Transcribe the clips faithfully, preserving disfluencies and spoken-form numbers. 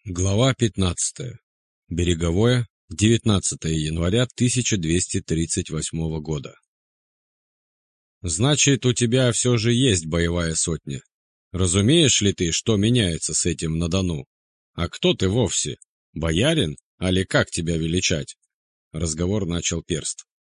Глава пятнадцатая. Береговое, девятнадцатое января тысяча двести тридцать восьмого года. Значит, у тебя все же есть боевая сотня. Разумеешь ли ты, что меняется с этим на Дону? А кто ты вовсе? Боярин? Али как тебя величать? Разговор начал Перст.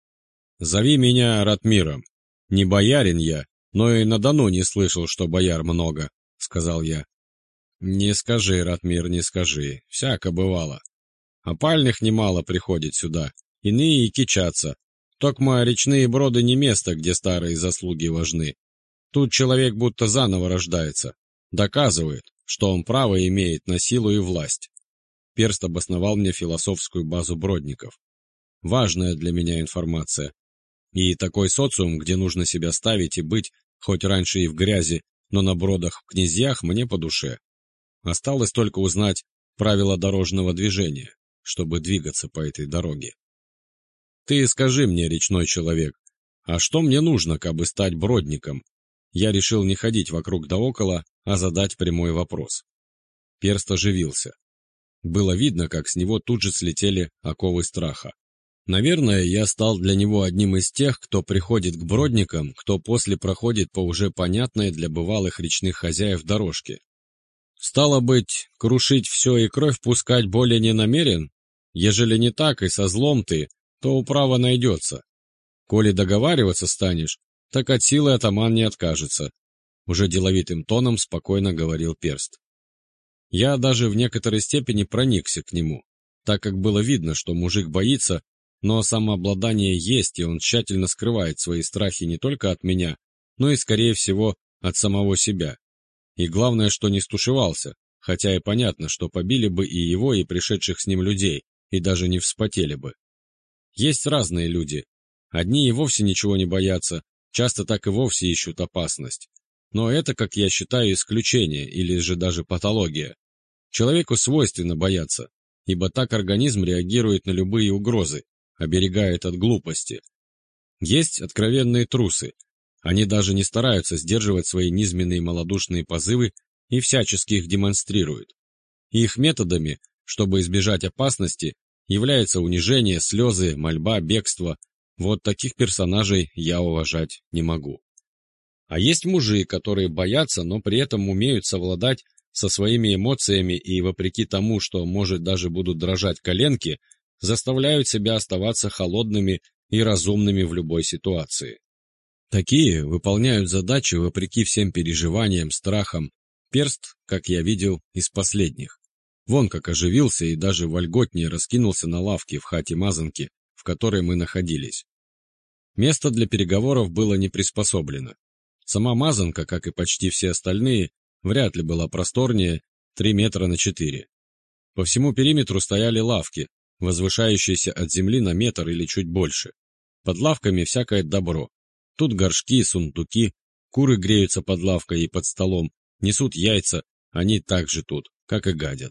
Зови меня Ратмиром. Не боярин я, но и на Дону не слышал, что бояр много, сказал я. «Не скажи, Ратмир, не скажи, всяко бывало. Опальных немало приходит сюда, иные и кичатся. Токма речные броды не место, где старые заслуги важны. Тут человек будто заново рождается, доказывает, что он право имеет на силу и власть». Перст обосновал мне философскую базу бродников. Важная для меня информация. И такой социум, где нужно себя ставить и быть, хоть раньше и в грязи, но на бродах в князьях, мне по душе. Осталось только узнать правила дорожного движения, чтобы двигаться по этой дороге. Ты скажи мне, речной человек, а что мне нужно, кабы стать бродником? Я решил не ходить вокруг да около, а задать прямой вопрос. Перст оживился. Было видно, как с него тут же слетели оковы страха. Наверное, я стал для него одним из тех, кто приходит к бродникам, кто после проходит по уже понятной для бывалых речных хозяев дорожке. Стало быть, крушить все и кровь пускать более не намерен? Ежели не так и со злом ты, то управа найдется. Коли договариваться станешь, так от силы атаман не откажется. Уже деловитым тоном спокойно говорил Перст. Я даже в некоторой степени проникся к нему, так как было видно, что мужик боится, но самообладание есть, и он тщательно скрывает свои страхи не только от меня, но и, скорее всего, от самого себя. И главное, что не стушевался, хотя и понятно, что побили бы и его, и пришедших с ним людей, и даже не вспотели бы. Есть разные люди. Одни и вовсе ничего не боятся, часто так и вовсе ищут опасность. Но это, как я считаю, исключение, или же даже патология. Человеку свойственно бояться, ибо так организм реагирует на любые угрозы, оберегает от глупости. Есть откровенные трусы. Они даже не стараются сдерживать свои низменные малодушные позывы и всячески их демонстрируют. И их методами, чтобы избежать опасности, является унижение, слезы, мольба, бегство. Вот таких персонажей я уважать не могу. А есть мужи, которые боятся, но при этом умеют совладать со своими эмоциями и, вопреки тому, что, может, даже будут дрожать коленки, заставляют себя оставаться холодными и разумными в любой ситуации. Такие выполняют задачи вопреки всем переживаниям, страхам. Перст, как я видел, из последних. Вон как оживился и даже вольготнее раскинулся на лавке в хате Мазанки, в которой мы находились. Место для переговоров было не приспособлено. Сама Мазанка, как и почти все остальные, вряд ли была просторнее три метра на четыре. По всему периметру стояли лавки, возвышающиеся от земли на метр или чуть больше. Под лавками всякое добро. Тут горшки, сундуки, куры греются под лавкой и под столом, несут яйца, они также тут, как и гадят.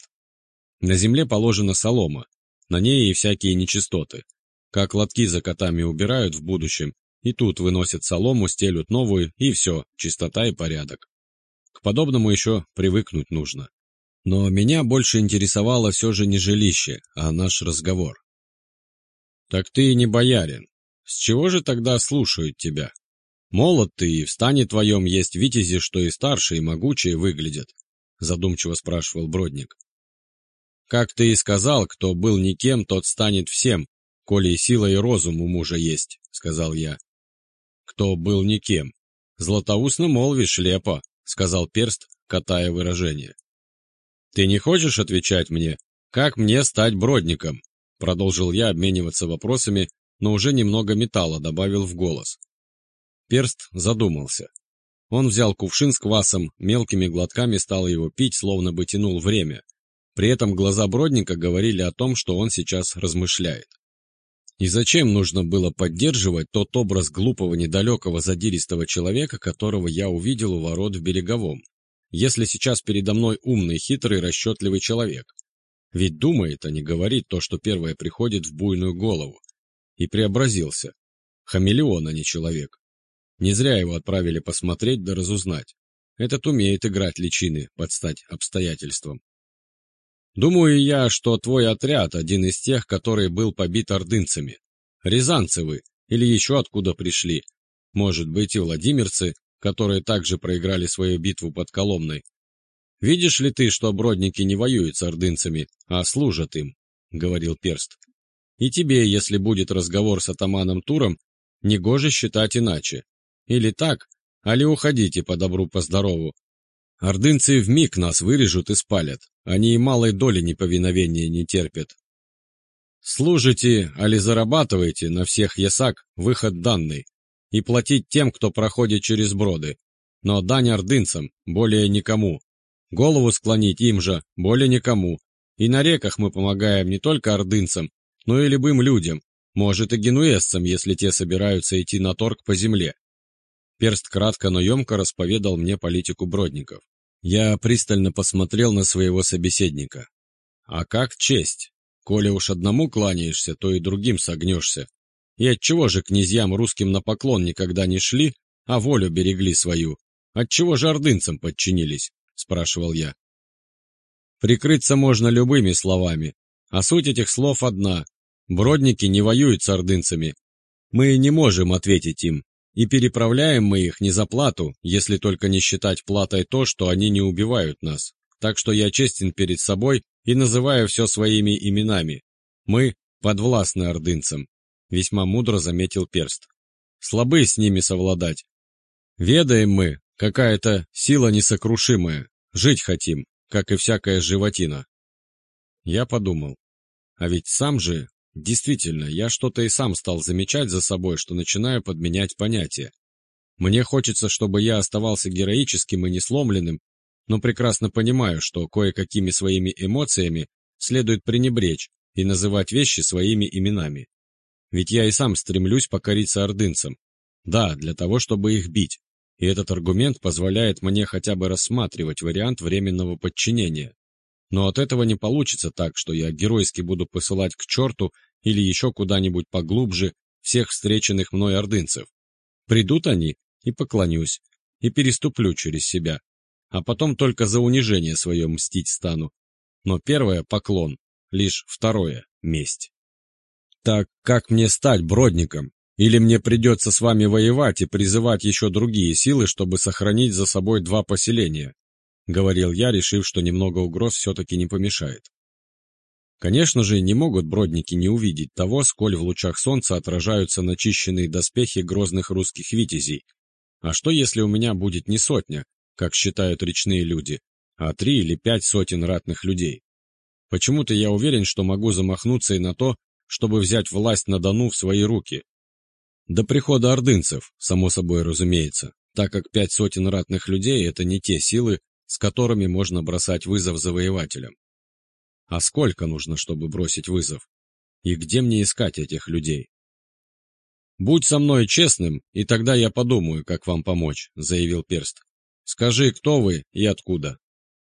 На земле положена солома, на ней и всякие нечистоты. Как лотки за котами убирают в будущем, и тут выносят солому, стелют новую, и все, чистота и порядок. К подобному еще привыкнуть нужно. Но меня больше интересовало все же не жилище, а наш разговор. «Так ты не боярин. С чего же тогда слушают тебя? Молод ты, и в стане твоем есть витязи, что и старше, и могучие выглядят», — задумчиво спрашивал Бродник. «Как ты и сказал, кто был никем, тот станет всем, коли и сила, и розум у мужа есть», — сказал я. «Кто был никем? Златоусно молвишь, лепо», — сказал Перст, катая выражение. «Ты не хочешь отвечать мне, как мне стать бродником?» — продолжил я обмениваться вопросами, но уже немного металла добавил в голос. Перст задумался. Он взял кувшин с квасом, мелкими глотками стал его пить, словно бы тянул время. При этом глаза бродника говорили о том, что он сейчас размышляет. И зачем нужно было поддерживать тот образ глупого, недалекого, задиристого человека, которого я увидел у ворот в Береговом, если сейчас передо мной умный, хитрый, расчетливый человек? Ведь думает, а не говорит то, что первое приходит в буйную голову. И преобразился. Хамелеон, а не человек. Не зря его отправили посмотреть да разузнать. Этот умеет играть личины под стать обстоятельствам. Думаю я, что твой отряд один из тех, который был побит ордынцами. Рязанцы вы, или еще откуда пришли. Может быть, и владимирцы, которые также проиграли свою битву под Коломной. Видишь ли ты, что бродники не воюют с ордынцами, а служат им, — говорил перст. И тебе, если будет разговор с атаманом Туром, негоже считать иначе. Или так, али уходите по добру, по здорову. Ордынцы вмиг нас вырежут и спалят, они и малой доли неповиновения не терпят. Служите, али зарабатываете на всех ясак выход данный, и платить тем, кто проходит через броды, но дань ордынцам, более никому. Голову склонить им же, более никому. И на реках мы помогаем не только ордынцам, но и любым людям, может и генуэзцам, если те собираются идти на торг по земле. Перст кратко, но емко расповедал мне политику бродников. Я пристально посмотрел на своего собеседника. А как честь? Коли уж одному кланяешься, то и другим согнешься. И отчего же князьям русским на поклон никогда не шли, а волю берегли свою? Отчего же ордынцам подчинились? — спрашивал я. Прикрыться можно любыми словами, а суть этих слов одна. Бродники не воюют с ордынцами. Мы не можем ответить им, и переправляем мы их не за плату, если только не считать платой то, что они не убивают нас. Так что я честен перед собой и называю все своими именами. Мы подвластны ордынцам, — весьма мудро заметил перст. Слабы с ними совладать. Ведаем мы, какая-то сила несокрушимая, жить хотим, как и всякая животина. Я подумал, а ведь сам же, действительно, я что-то и сам стал замечать за собой, что начинаю подменять понятия. Мне хочется, чтобы я оставался героическим и несломленным, но прекрасно понимаю, что кое-какими своими эмоциями следует пренебречь и называть вещи своими именами. Ведь я и сам стремлюсь покориться ордынцам. Да, для того, чтобы их бить. И этот аргумент позволяет мне хотя бы рассматривать вариант временного подчинения. Но от этого не получится так, что я геройски буду посылать к черту или еще куда-нибудь поглубже всех встреченных мной ордынцев. Придут они, и поклонюсь, и переступлю через себя, а потом только за унижение свое мстить стану. Но первое — поклон, лишь второе — месть. Так как мне стать бродником? Или мне придется с вами воевать и призывать еще другие силы, чтобы сохранить за собой два поселения? — говорил я, решив, что немного угроз все-таки не помешает. Конечно же, не могут бродники не увидеть того, сколь в лучах солнца отражаются начищенные доспехи грозных русских витязей. А что, если у меня будет не сотня, как считают речные люди, а три или пять сотен ратных людей? Почему-то я уверен, что могу замахнуться и на то, чтобы взять власть на Дону в свои руки. До прихода ордынцев, само собой разумеется, так как пять сотен ратных людей — это не те силы, с которыми можно бросать вызов завоевателям. А сколько нужно, чтобы бросить вызов? И где мне искать этих людей? «Будь со мной честным, и тогда я подумаю, как вам помочь», — заявил перст. «Скажи, кто вы и откуда?»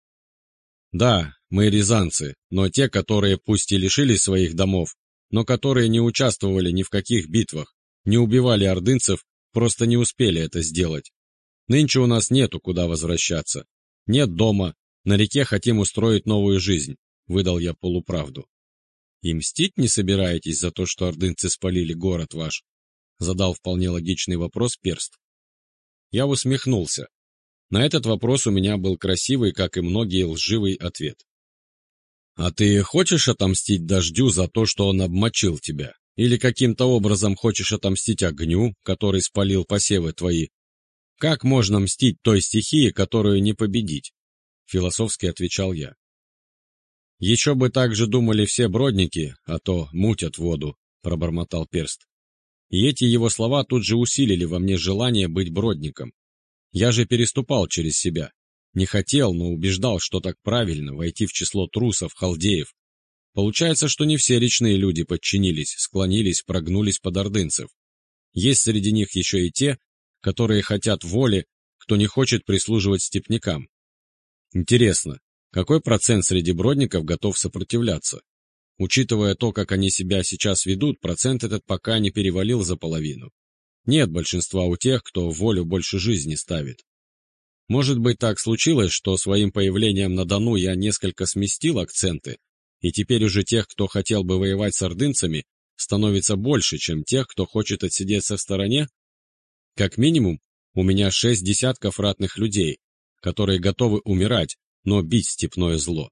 «Да, мы рязанцы, но те, которые пусть и лишились своих домов, но которые не участвовали ни в каких битвах, не убивали ордынцев, просто не успели это сделать. Нынче у нас нету куда возвращаться. Нет дома, на реке хотим устроить новую жизнь», — выдал я полуправду. «И мстить не собираетесь за то, что ордынцы спалили город ваш?» — задал вполне логичный вопрос перст. Я усмехнулся. На этот вопрос у меня был красивый, как и многие, лживый ответ. «А ты хочешь отомстить дождю за то, что он обмочил тебя? Или каким-то образом хочешь отомстить огню, который спалил посевы твои? Как можно мстить той стихии, которую не победить?» — философски отвечал я. «Еще бы так же думали все бродники, а то мутят воду», — пробормотал перст. И эти его слова тут же усилили во мне желание быть бродником. Я же переступал через себя. Не хотел, но убеждал, что так правильно войти в число трусов, халдеев. Получается, что не все речные люди подчинились, склонились, прогнулись под ордынцев. Есть среди них еще и те, которые хотят воли, кто не хочет прислуживать степнякам. Интересно, какой процент среди бродников готов сопротивляться? Учитывая то, как они себя сейчас ведут, процент этот пока не перевалил за половину. Нет большинства у тех, кто волю больше жизни ставит. Может быть, так случилось, что своим появлением на Дону я несколько сместил акценты, и теперь уже тех, кто хотел бы воевать с ордынцами, становится больше, чем тех, кто хочет отсидеться в стороне? Как минимум, у меня шесть десятков ратных людей, которые готовы умирать, но бить степное зло.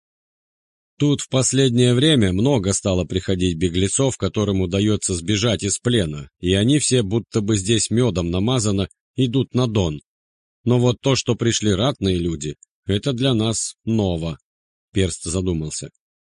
Тут в последнее время много стало приходить беглецов, которым удается сбежать из плена, и они все, будто бы здесь медом намазано, идут на Дон. Но вот то, что пришли ратные люди, это для нас ново. Перст задумался.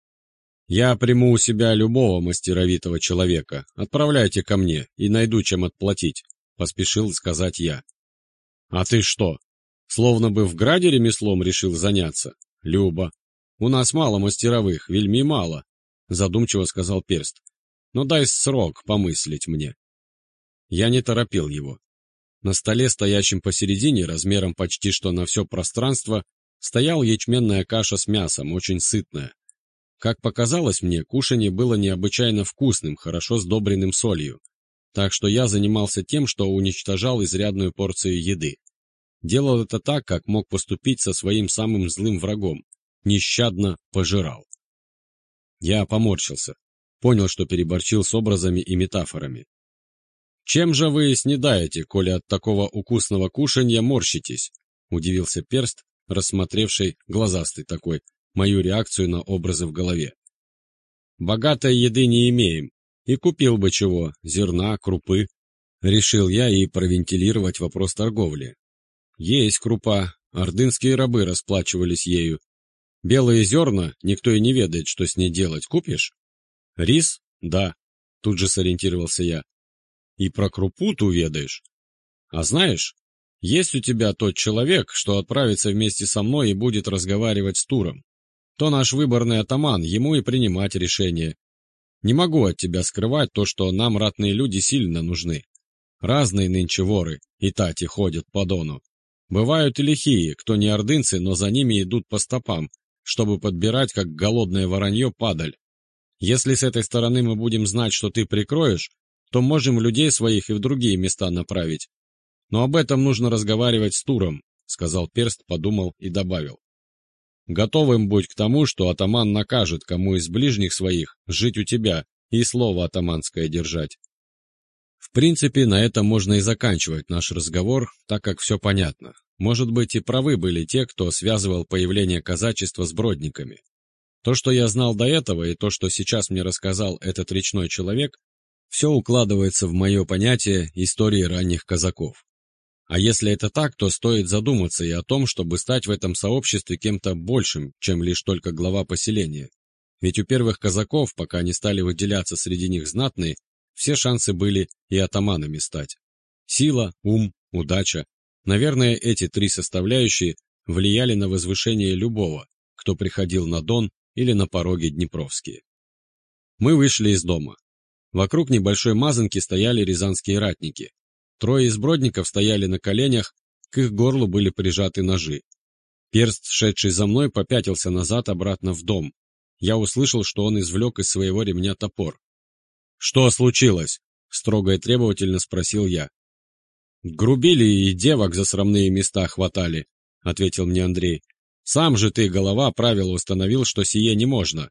Я приму у себя любого мастеровитого человека. Отправляйте ко мне, и найду чем отплатить, поспешил сказать я. А ты что, словно бы в граде ремеслом решил заняться? Люба. У нас мало мастеровых, вельми мало, задумчиво сказал Перст. Но дай срок помыслить мне. Я не торопил его. На столе, стоящем посередине, размером почти что на все пространство, стояла ячменная каша с мясом, очень сытная. Как показалось мне, кушанье было необычайно вкусным, хорошо сдобренным солью. Так что я занимался тем, что уничтожал изрядную порцию еды. Делал это так, как мог поступить со своим самым злым врагом. Нещадно пожирал. Я поморщился. Понял, что переборчил с образами и метафорами. «Чем же вы снедаете, коли от такого укусного кушанья морщитесь?» — удивился Перст, рассмотревший, глазастый такой, мою реакцию на образы в голове. «Богатой еды не имеем, и купил бы чего, зерна, крупы». Решил я и провентилировать вопрос торговли. Есть крупа, ордынские рабы расплачивались ею. Белые зерна, никто и не ведает, что с ней делать, купишь? Рис? Да, тут же сориентировался я. И про крупу ты ведаешь. А знаешь, есть у тебя тот человек, что отправится вместе со мной и будет разговаривать с Туром. То наш выборный атаман, ему и принимать решение. Не могу от тебя скрывать то, что нам ратные люди сильно нужны. Разные нынче воры и тати ходят по Дону. Бывают и лихие, кто не ордынцы, но за ними идут по стопам, чтобы подбирать, как голодное воронье, падаль. Если с этой стороны мы будем знать, что ты прикроешь, то можем людей своих и в другие места направить. Но об этом нужно разговаривать с Туром, — сказал Перст, подумал и добавил. Готовым будь к тому, что атаман накажет, кому из ближних своих жить у тебя и слово атаманское держать. В принципе, на этом можно и заканчивать наш разговор, так как все понятно. Может быть, и правы были те, кто связывал появление казачества с бродниками. То, что я знал до этого, и то, что сейчас мне рассказал этот речной человек, все укладывается в мое понятие истории ранних казаков. А если это так, то стоит задуматься и о том, чтобы стать в этом сообществе кем-то большим, чем лишь только глава поселения. Ведь у первых казаков, пока не стали выделяться среди них знатные, все шансы были и атаманами стать. Сила, ум, удача. Наверное, эти три составляющие влияли на возвышение любого, кто приходил на Дон или на пороги Днепровские. Мы вышли из дома. Вокруг небольшой мазанки стояли рязанские ратники. Трое из бродников стояли на коленях, к их горлу были прижаты ножи. Перст, шедший за мной, попятился назад обратно в дом. Я услышал, что он извлек из своего ремня топор. «Что случилось?» — строго и требовательно спросил я. «Грубили и девок за срамные места хватали», — ответил мне Андрей. «Сам же ты, голова, правила установил, что сие не можно».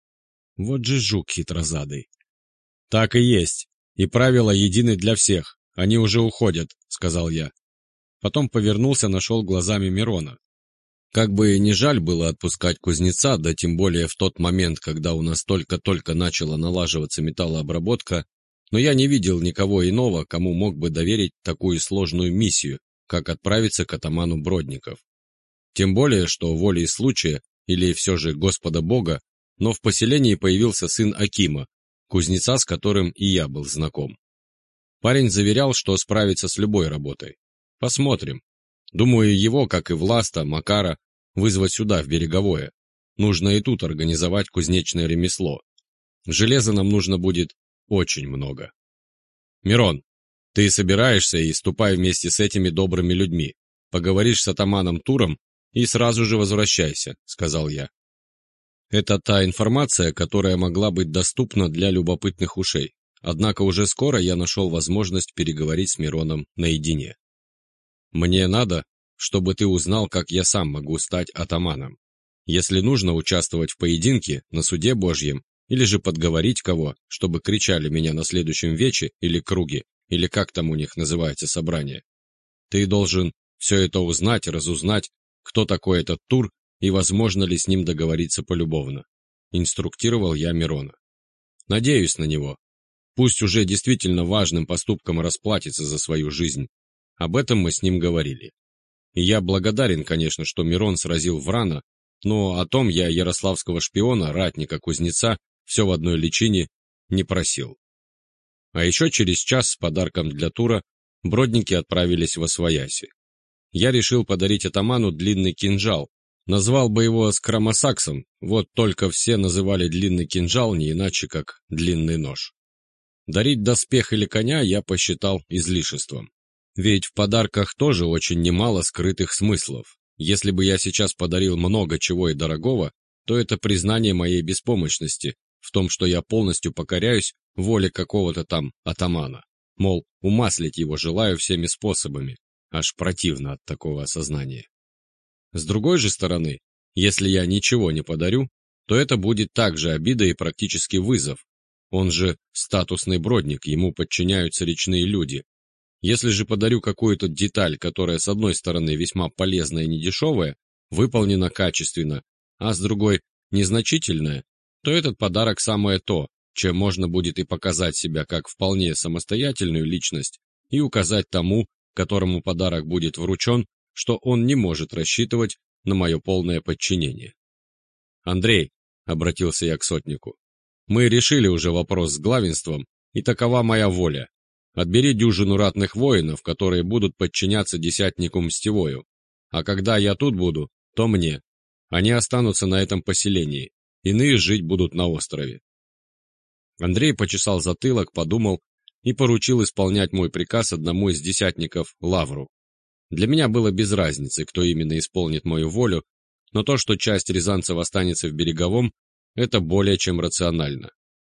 Вот же жук хитрозадый. «Так и есть, и правила едины для всех, они уже уходят», — сказал я. Потом повернулся, нашел глазами Мирона. Как бы не жаль было отпускать кузнеца, да тем более в тот момент, когда у нас только-только начала налаживаться металлообработка, но я не видел никого иного, кому мог бы доверить такую сложную миссию, как отправиться к атаману Бродников. Тем более, что волей случая, или все же Господа Бога, но в поселении появился сын Акима, кузнеца, с которым и я был знаком. Парень заверял, что справится с любой работой. Посмотрим. Думаю, его, как и Власта, Макара, вызвать сюда, в Береговое. Нужно и тут организовать кузнечное ремесло. Железа нам нужно будет очень много. Мирон, ты собираешься и ступай вместе с этими добрыми людьми. Поговоришь с атаманом Туром и сразу же возвращайся, сказал я. Это та информация, которая могла быть доступна для любопытных ушей. Однако уже скоро я нашел возможность переговорить с Мироном наедине. «Мне надо, чтобы ты узнал, как я сам могу стать атаманом. Если нужно участвовать в поединке на суде Божьем, или же подговорить кого, чтобы кричали меня на следующем вече или круге, или как там у них называется собрание, ты должен все это узнать, разузнать, кто такой этот Тур и возможно ли с ним договориться полюбовно. Инструктировал я Мирона. Надеюсь на него. Пусть уже действительно важным поступком расплатится за свою жизнь. Об этом мы с ним говорили. И я благодарен, конечно, что Мирон сразил Врана, но о том я ярославского шпиона, ратника, кузнеца, все в одной личине, не просил. А еще через час с подарком для Тура бродники отправились во свояси. Я решил подарить атаману длинный кинжал, назвал бы его скромосаксом, вот только все называли длинный кинжал не иначе, как длинный нож. Дарить доспех или коня я посчитал излишеством. Ведь в подарках тоже очень немало скрытых смыслов. Если бы я сейчас подарил много чего и дорогого, то это признание моей беспомощности в том, что я полностью покоряюсь воле какого-то там атамана. Мол, умаслить его желаю всеми способами. Аж противно от такого осознания. С другой же стороны, если я ничего не подарю, то это будет также обида и практически вызов. Он же статусный бродник, ему подчиняются речные люди. Если же подарю какую-то деталь, которая с одной стороны весьма полезная и недешевая, выполнена качественно, а с другой незначительная, то этот подарок самое то, чем можно будет и показать себя как вполне самостоятельную личность, и указать тому, которому подарок будет вручен, что он не может рассчитывать на мое полное подчинение. «Андрей», — обратился я к сотнику, — «мы решили уже вопрос с главенством, и такова моя воля. Отбери дюжину ратных воинов, которые будут подчиняться десятнику Мстевою, а когда я тут буду, то мне. Они останутся на этом поселении, иные жить будут на острове». Андрей почесал затылок, подумал и поручил исполнять мой приказ одному из десятников Лавру. Для меня было без разницы, кто именно исполнит мою волю, но то, что часть рязанцев останется в Береговом, это более чем рационально.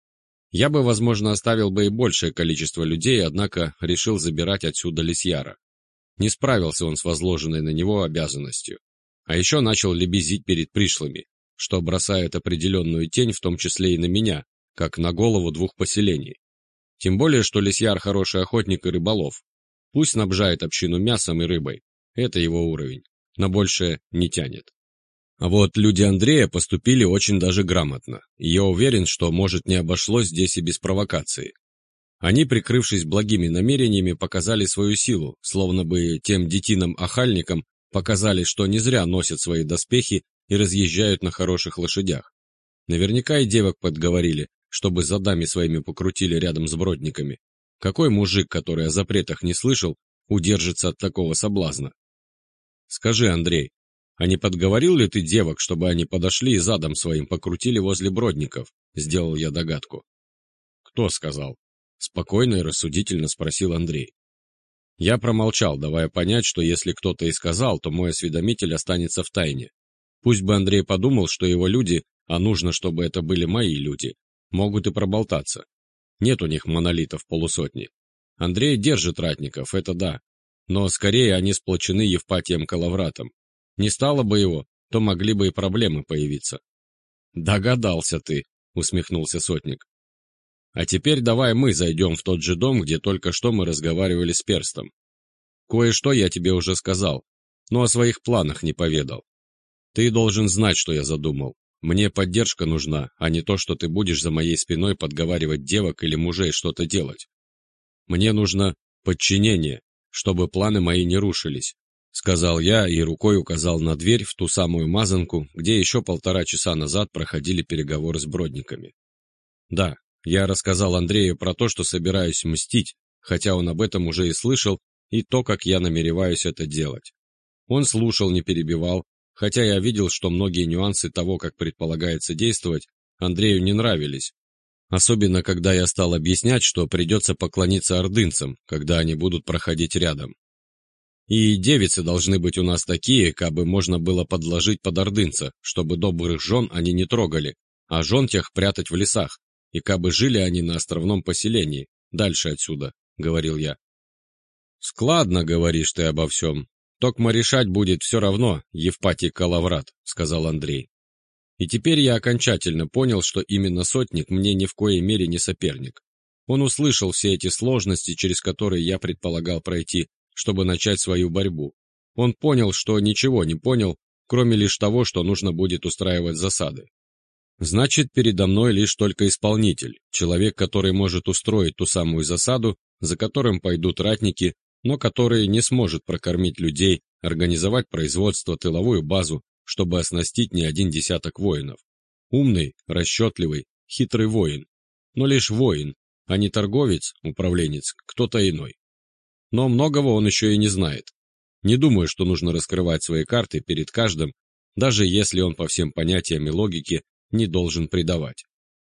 Я бы, возможно, оставил бы и большее количество людей, однако решил забирать отсюда Лисьяра. Не справился он с возложенной на него обязанностью. А еще начал лебезить перед пришлыми, что бросает определенную тень, в том числе и на меня, как на голову двух поселений. Тем более, что Лисьяр хороший охотник и рыболов. Пусть снабжает общину мясом и рыбой. Это его уровень. На большее не тянет. А вот люди Андрея поступили очень даже грамотно. И я уверен, что, может, не обошлось здесь и без провокации. Они, прикрывшись благими намерениями, показали свою силу, словно бы тем детинам-охальникам показали, что не зря носят свои доспехи и разъезжают на хороших лошадях. Наверняка и девок подговорили, чтобы задами своими покрутили рядом с бродниками. Какой мужик, который о запретах не слышал, удержится от такого соблазна? Скажи, Андрей, а не подговорил ли ты девок, чтобы они подошли и задом своим покрутили возле бродников? Сделал я догадку. Кто сказал? Спокойно и рассудительно спросил Андрей. Я промолчал, давая понять, что если кто-то и сказал, то мой осведомитель останется в тайне. Пусть бы Андрей подумал, что его люди, а нужно, чтобы это были мои люди, могут и проболтаться. Нет у них монолитов полусотни. Андрей держит ратников, это да, но скорее они сплочены Евпатием Калавратом. Не стало бы его, то могли бы и проблемы появиться. «Догадался ты», — усмехнулся сотник. «А теперь давай мы зайдем в тот же дом, где только что мы разговаривали с Перстом. Кое-что я тебе уже сказал, но о своих планах не поведал. Ты должен знать, что я задумал. Мне поддержка нужна, а не то, что ты будешь за моей спиной подговаривать девок или мужей что-то делать. Мне нужно подчинение, чтобы планы мои не рушились», — сказал я и рукой указал на дверь в ту самую мазанку, где еще полтора часа назад проходили переговоры с бродниками. Да, я рассказал Андрею про то, что собираюсь мстить, хотя он об этом уже и слышал, и то, как я намереваюсь это делать. Он слушал, не перебивал, хотя я видел, что многие нюансы того, как предполагается действовать, Андрею не нравились. Особенно, когда я стал объяснять, что придется поклониться ордынцам, когда они будут проходить рядом. И девицы должны быть у нас такие, кабы можно было подложить под ордынца, чтобы добрых жен они не трогали, а жен тех прятать в лесах, и кабы жили они на островном поселении, дальше отсюда, — говорил я. «Складно говоришь ты обо всем. Токмо решать будет все равно Евпатий Калаврат», — сказал Андрей. И теперь я окончательно понял, что именно сотник мне ни в коей мере не соперник. Он услышал все эти сложности, через которые я предполагал пройти, чтобы начать свою борьбу. Он понял, что ничего не понял, кроме лишь того, что нужно будет устраивать засады. Значит, передо мной лишь только исполнитель, человек, который может устроить ту самую засаду, за которым пойдут ратники, но который не сможет прокормить людей, организовать производство, тыловую базу, чтобы оснастить не один десяток воинов. Умный, расчетливый, хитрый воин. Но лишь воин, а не торговец, управленец, кто-то иной. Но многого он еще и не знает. Не думаю, что нужно раскрывать свои карты перед каждым, даже если он по всем понятиям и логике не должен предавать.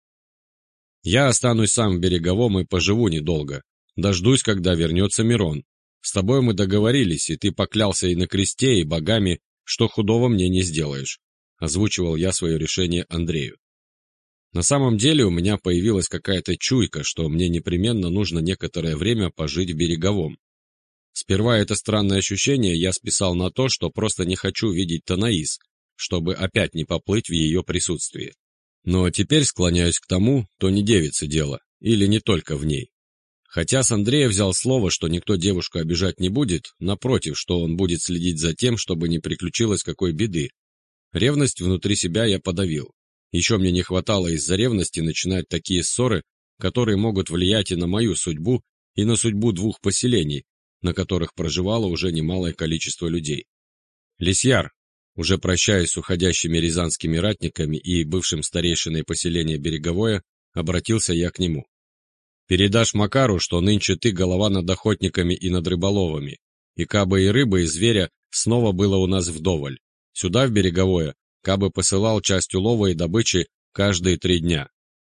Я останусь сам в Береговом и поживу недолго. Дождусь, когда вернется Мирон. С тобой мы договорились, и ты поклялся и на кресте, и богами, что худого мне не сделаешь, озвучивал я свое решение Андрею. На самом деле у меня появилась какая-то чуйка, что мне непременно нужно некоторое время пожить в Береговом. Сперва это странное ощущение я списал на то, что просто не хочу видеть Танаис, чтобы опять не поплыть в ее присутствии. Но теперь склоняюсь к тому, то не девица дело, или не только в ней. Хотя с Андрея взял слово, что никто девушку обижать не будет, напротив, что он будет следить за тем, чтобы не приключилось какой беды. Ревность внутри себя я подавил. Еще мне не хватало из-за ревности начинать такие ссоры, которые могут влиять и на мою судьбу, и на судьбу двух поселений, на которых проживало уже немалое количество людей. «Лисьяр», уже прощаясь с уходящими рязанскими ратниками и бывшим старейшиной поселения Береговое, обратился я к нему. «Передашь Макару, что нынче ты голова над охотниками и над рыболовами, и кабы и рыбы, и зверя снова было у нас вдоволь. Сюда, в Береговое, кабы посылал часть улова и добычи каждые три дня».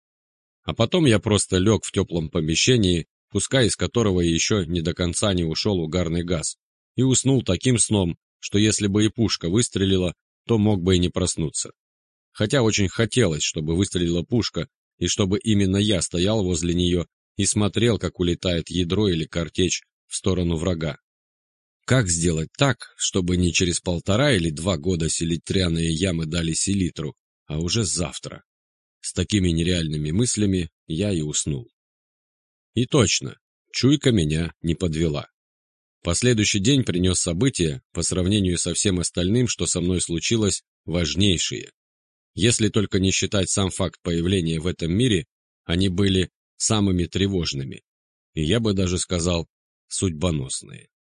А потом я просто лег в теплом помещении, пускай из которого еще не до конца не ушел угарный газ, и уснул таким сном, что если бы и пушка выстрелила, то мог бы и не проснуться. Хотя очень хотелось, чтобы выстрелила пушка, и чтобы именно я стоял возле нее и смотрел, как улетает ядро или картечь в сторону врага. Как сделать так, чтобы не через полтора или два года селитряные ямы дали селитру, а уже завтра? С такими нереальными мыслями я и уснул. И точно, чуйка меня не подвела. Последующий день принес события, по сравнению со всем остальным, что со мной случилось, важнейшие. Если только не считать сам факт появления в этом мире, они были самыми тревожными, и я бы даже сказал, судьбоносные.